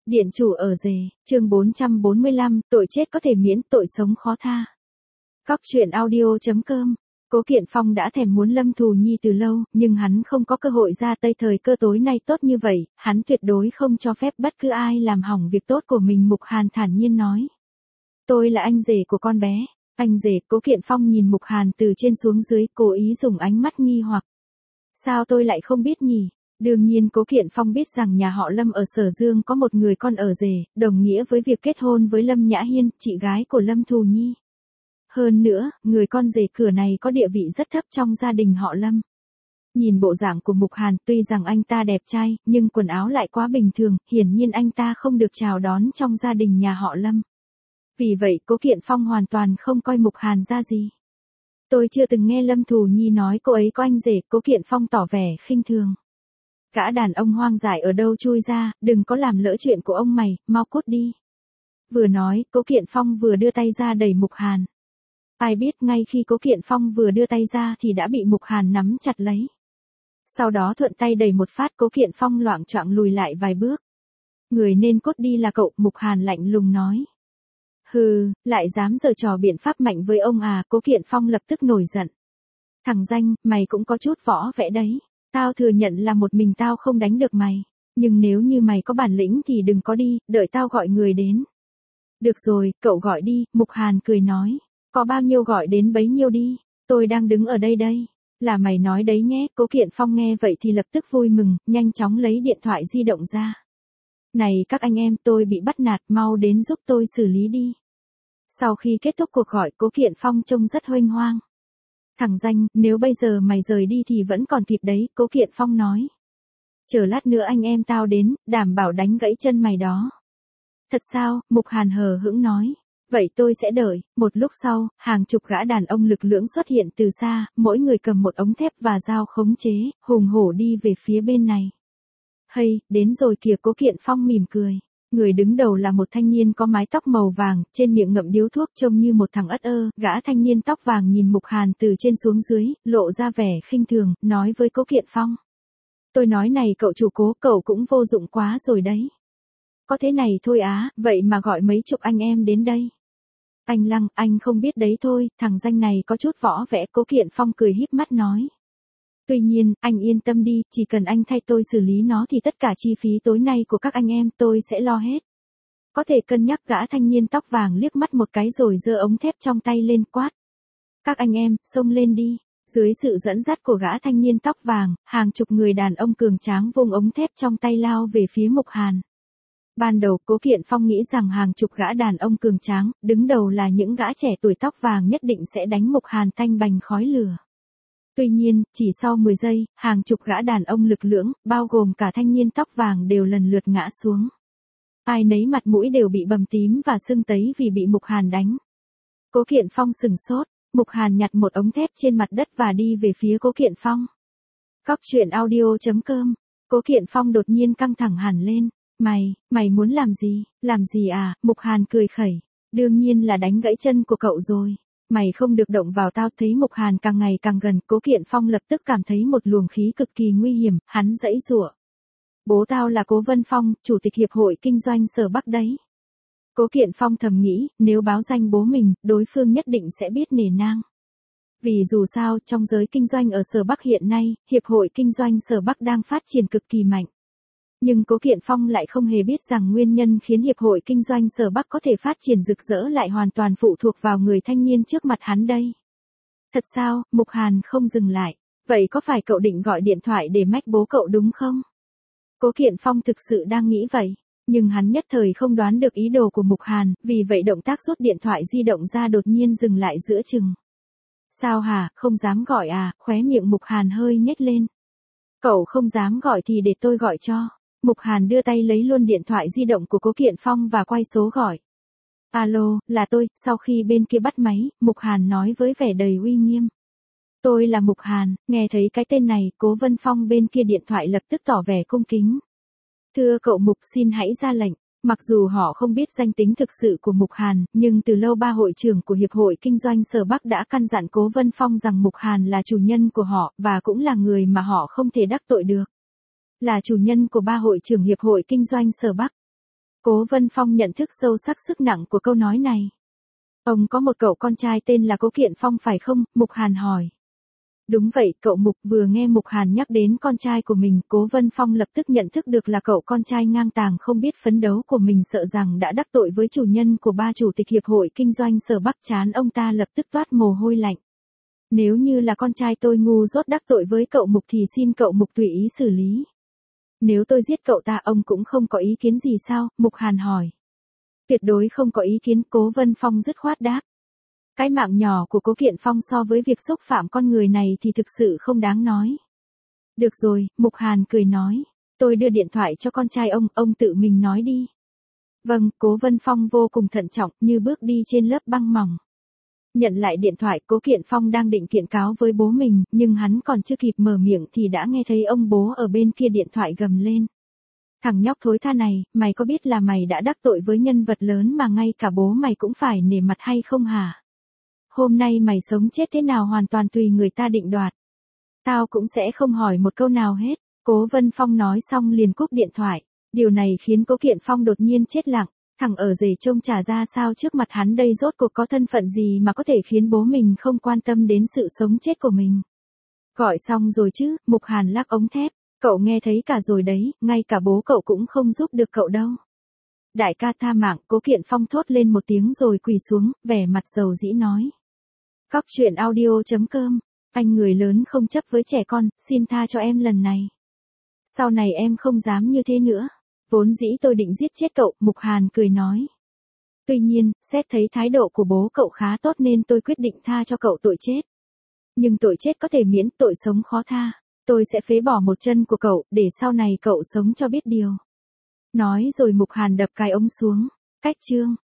Điện chủ ở rể, chương 445, tội chết có thể miễn, tội sống khó tha. Cóc truyện audio.com. Cố Kiện Phong đã thèm muốn Lâm Thù Nhi từ lâu, nhưng hắn không có cơ hội ra tay thời cơ tối nay tốt như vậy, hắn tuyệt đối không cho phép bất cứ ai làm hỏng việc tốt của mình. Mục Hàn thản nhiên nói. Tôi là anh rể của con bé. Anh rể. Cố Kiện Phong nhìn Mục Hàn từ trên xuống dưới, cố ý dùng ánh mắt nghi hoặc. Sao tôi lại không biết nhỉ? Đương nhiên Cố Kiện Phong biết rằng nhà họ Lâm ở Sở Dương có một người con ở rể, đồng nghĩa với việc kết hôn với Lâm Nhã Hiên, chị gái của Lâm Thù Nhi. Hơn nữa, người con rể cửa này có địa vị rất thấp trong gia đình họ Lâm. Nhìn bộ dạng của Mục Hàn, tuy rằng anh ta đẹp trai, nhưng quần áo lại quá bình thường, hiển nhiên anh ta không được chào đón trong gia đình nhà họ Lâm. Vì vậy Cố Kiện Phong hoàn toàn không coi Mục Hàn ra gì. Tôi chưa từng nghe Lâm Thù Nhi nói cô ấy có anh rể. Cố Kiện Phong tỏ vẻ khinh thường. Gã đàn ông hoang dại ở đâu chui ra, đừng có làm lỡ chuyện của ông mày, mau cút đi. Vừa nói, Cố Kiện Phong vừa đưa tay ra đẩy Mục Hàn. Ai biết ngay khi Cố Kiện Phong vừa đưa tay ra thì đã bị Mục Hàn nắm chặt lấy. Sau đó thuận tay đẩy một phát, Cố Kiện Phong loạng choạng lùi lại vài bước. Người nên cút đi là cậu. Mục Hàn lạnh lùng nói. Hừ, lại dám giở trò biện pháp mạnh với ông à? Cố Kiện Phong lập tức nổi giận. Thằng danh, mày cũng có chút võ vẽ đấy. Tao thừa nhận là một mình tao không đánh được mày. Nhưng nếu như mày có bản lĩnh thì đừng có đi, đợi tao gọi người đến. Được rồi, cậu gọi đi. Mục Hàn cười nói. Có bao nhiêu gọi đến bấy nhiêu đi. Tôi đang đứng ở đây đây. Là mày nói đấy nhé. Cố Kiện Phong nghe vậy thì lập tức vui mừng, nhanh chóng lấy điện thoại di động ra. Này các anh em, tôi bị bắt nạt, mau đến giúp tôi xử lý đi. Sau khi kết thúc cuộc gọi, Cố Kiện Phong trông rất huênh hoang. Thằng danh, nếu bây giờ mày rời đi thì vẫn còn kịp đấy. Cố Kiện Phong nói. Chờ lát nữa anh em tao đến, đảm bảo đánh gãy chân mày đó. Thật sao? Mục Hàn hờ hững nói. Vậy tôi sẽ đợi. Một lúc sau, hàng chục gã đàn ông lực lưỡng xuất hiện từ xa, mỗi người cầm một ống thép và dao khống chế, hùng hổ đi về phía bên này. Hay, đến rồi kìa. Cố Kiện Phong mỉm cười. Người đứng đầu là một thanh niên có mái tóc màu vàng, trên miệng ngậm điếu thuốc, trông như một thằng ất ơ. Gã thanh niên tóc vàng nhìn Mục Hàn từ trên xuống dưới, lộ ra vẻ khinh thường, nói với Cố Kiện Phong. Tôi nói này cậu chủ Cố, cậu cũng vô dụng quá rồi đấy. Có thế này thôi á, vậy mà gọi mấy chục anh em đến đây. Anh Lăng, anh không biết đấy thôi, thằng danh này có chút võ vẽ. Cố Kiện Phong cười híp mắt nói. Tuy nhiên, anh yên tâm đi, chỉ cần anh thay tôi xử lý nó thì tất cả chi phí tối nay của các anh em tôi sẽ lo hết. Có thể cân nhắc. Gã thanh niên tóc vàng liếc mắt một cái rồi giơ ống thép trong tay lên quát. Các anh em, xông lên đi. Dưới sự dẫn dắt của gã thanh niên tóc vàng, hàng chục người đàn ông cường tráng vung ống thép trong tay lao về phía Mục Hàn. Ban đầu Cố Kiện Phong nghĩ rằng hàng chục gã đàn ông cường tráng, đứng đầu là những gã trẻ tuổi tóc vàng nhất định sẽ đánh Mục Hàn tanh bành khói lửa. Tuy nhiên, chỉ sau 10 giây, hàng chục gã đàn ông lực lưỡng, bao gồm cả thanh niên tóc vàng đều lần lượt ngã xuống. Ai nấy mặt mũi đều bị bầm tím và sưng tấy vì bị Mục Hàn đánh. Cố Kiện Phong sừng sốt, Mục Hàn nhặt một ống thép trên mặt đất và đi về phía Cố Kiện Phong. Cóc truyện audio.com. Cố Kiện Phong đột nhiên căng thẳng hẳn lên. Mày muốn làm gì? Làm gì à? Mục Hàn cười khẩy. Đương nhiên là đánh gãy chân của cậu rồi. Mày không được động vào tao. Thấy Mục Hàn càng ngày càng gần, Cố Kiện Phong lập tức cảm thấy một luồng khí cực kỳ nguy hiểm, hắn giãy giụa. Bố tao là Cố Vân Phong, chủ tịch hiệp hội kinh doanh Sở Bắc đấy. Cố Kiện Phong thầm nghĩ, nếu báo danh bố mình, đối phương nhất định sẽ biết nể nang. Vì dù sao, trong giới kinh doanh ở Sở Bắc hiện nay, hiệp hội kinh doanh Sở Bắc đang phát triển cực kỳ mạnh. Nhưng Cố Kiện Phong lại không hề biết rằng nguyên nhân khiến hiệp hội kinh doanh Sở Bắc có thể phát triển rực rỡ lại hoàn toàn phụ thuộc vào người thanh niên trước mặt hắn đây. Thật sao? Mục Hàn không dừng lại. Vậy có phải cậu định gọi điện thoại để mách bố cậu đúng không? Cố Kiện Phong thực sự đang nghĩ vậy. Nhưng hắn nhất thời không đoán được ý đồ của Mục Hàn, vì vậy động tác rút điện thoại di động ra đột nhiên dừng lại giữa chừng. Sao hả, không dám gọi à? Khóe miệng Mục Hàn hơi nhếch lên. Cậu không dám gọi thì để tôi gọi cho. Mục Hàn đưa tay lấy luôn điện thoại di động của Cố Kiện Phong và quay số gọi. Alo, là tôi. Sau khi bên kia bắt máy, Mục Hàn nói với vẻ đầy uy nghiêm. Tôi là Mục Hàn. Nghe thấy cái tên này, Cố Vân Phong bên kia điện thoại lập tức tỏ vẻ cung kính. Thưa cậu Mục, xin hãy ra lệnh. Mặc dù họ không biết danh tính thực sự của Mục Hàn, nhưng từ lâu ba hội trưởng của Hiệp hội Kinh doanh Sở Bắc đã căn dặn Cố Vân Phong rằng Mục Hàn là chủ nhân của họ, và cũng là người mà họ không thể đắc tội được. Là chủ nhân của ba hội trưởng Hiệp hội Kinh doanh Sở Bắc. Cố Vân Phong nhận thức sâu sắc sức nặng của câu nói này. Ông có một cậu con trai tên là Cố Kiện Phong phải không? Mục Hàn hỏi. Đúng vậy, cậu Mục. Vừa nghe Mục Hàn nhắc đến con trai của mình, Cố Vân Phong lập tức nhận thức được là cậu con trai ngang tàng không biết phấn đấu của mình, sợ rằng đã đắc tội với chủ nhân của ba chủ tịch hiệp hội kinh doanh Sở Bắc. Trán ông ta lập tức toát mồ hôi lạnh. Nếu như là con trai tôi ngu dốt đắc tội với cậu Mục thì xin cậu Mục tùy ý xử lý. Nếu tôi giết cậu ta ông cũng không có ý kiến gì sao? Mục Hàn hỏi. Tuyệt đối không có ý kiến, Cố Vân Phong dứt khoát đáp. Cái mạng nhỏ của Cố Kiện Phong so với việc xúc phạm con người này thì thực sự không đáng nói. Được rồi, Mục Hàn cười nói. Tôi đưa điện thoại cho con trai ông tự mình nói đi. Vâng, Cố Vân Phong vô cùng thận trọng như bước đi trên lớp băng mỏng. Nhận lại điện thoại, Cố Kiện Phong đang định kiện cáo với bố mình, nhưng hắn còn chưa kịp mở miệng thì đã nghe thấy ông bố ở bên kia điện thoại gầm lên. Thằng nhóc thối tha này, mày có biết là mày đã đắc tội với nhân vật lớn mà ngay cả bố mày cũng phải nể mặt hay không hả? Hôm nay mày sống chết thế nào hoàn toàn tùy người ta định đoạt. Tao cũng sẽ không hỏi một câu nào hết. Cố Vân Phong nói xong liền cúp điện thoại. Điều này khiến Cố Kiện Phong đột nhiên chết lặng. Thằng ở rể trông chả ra sao trước mặt hắn đây rốt cuộc có thân phận gì mà có thể khiến bố mình không quan tâm đến sự sống chết của mình. Gọi xong rồi chứ? Mục Hàn lắc ống thép. Cậu nghe thấy cả rồi đấy, ngay cả bố cậu cũng không giúp được cậu đâu. Đại ca tha mạng, Cố Kiện Phong thốt lên một tiếng rồi quỳ xuống, vẻ mặt dầu dĩ nói. Cóc truyện audio.com, anh người lớn không chấp với trẻ con, xin tha cho em lần này. Sau này em không dám như thế nữa. Vốn dĩ tôi định giết chết cậu, Mục Hàn cười nói. Tuy nhiên, xét thấy thái độ của bố cậu khá tốt nên tôi quyết định tha cho cậu tội chết. Nhưng tội chết có thể miễn, tội sống khó tha. Tôi sẽ phế bỏ một chân của cậu, để sau này cậu sống cho biết điều. Nói rồi Mục Hàn đập cái ống xuống. Cách chương.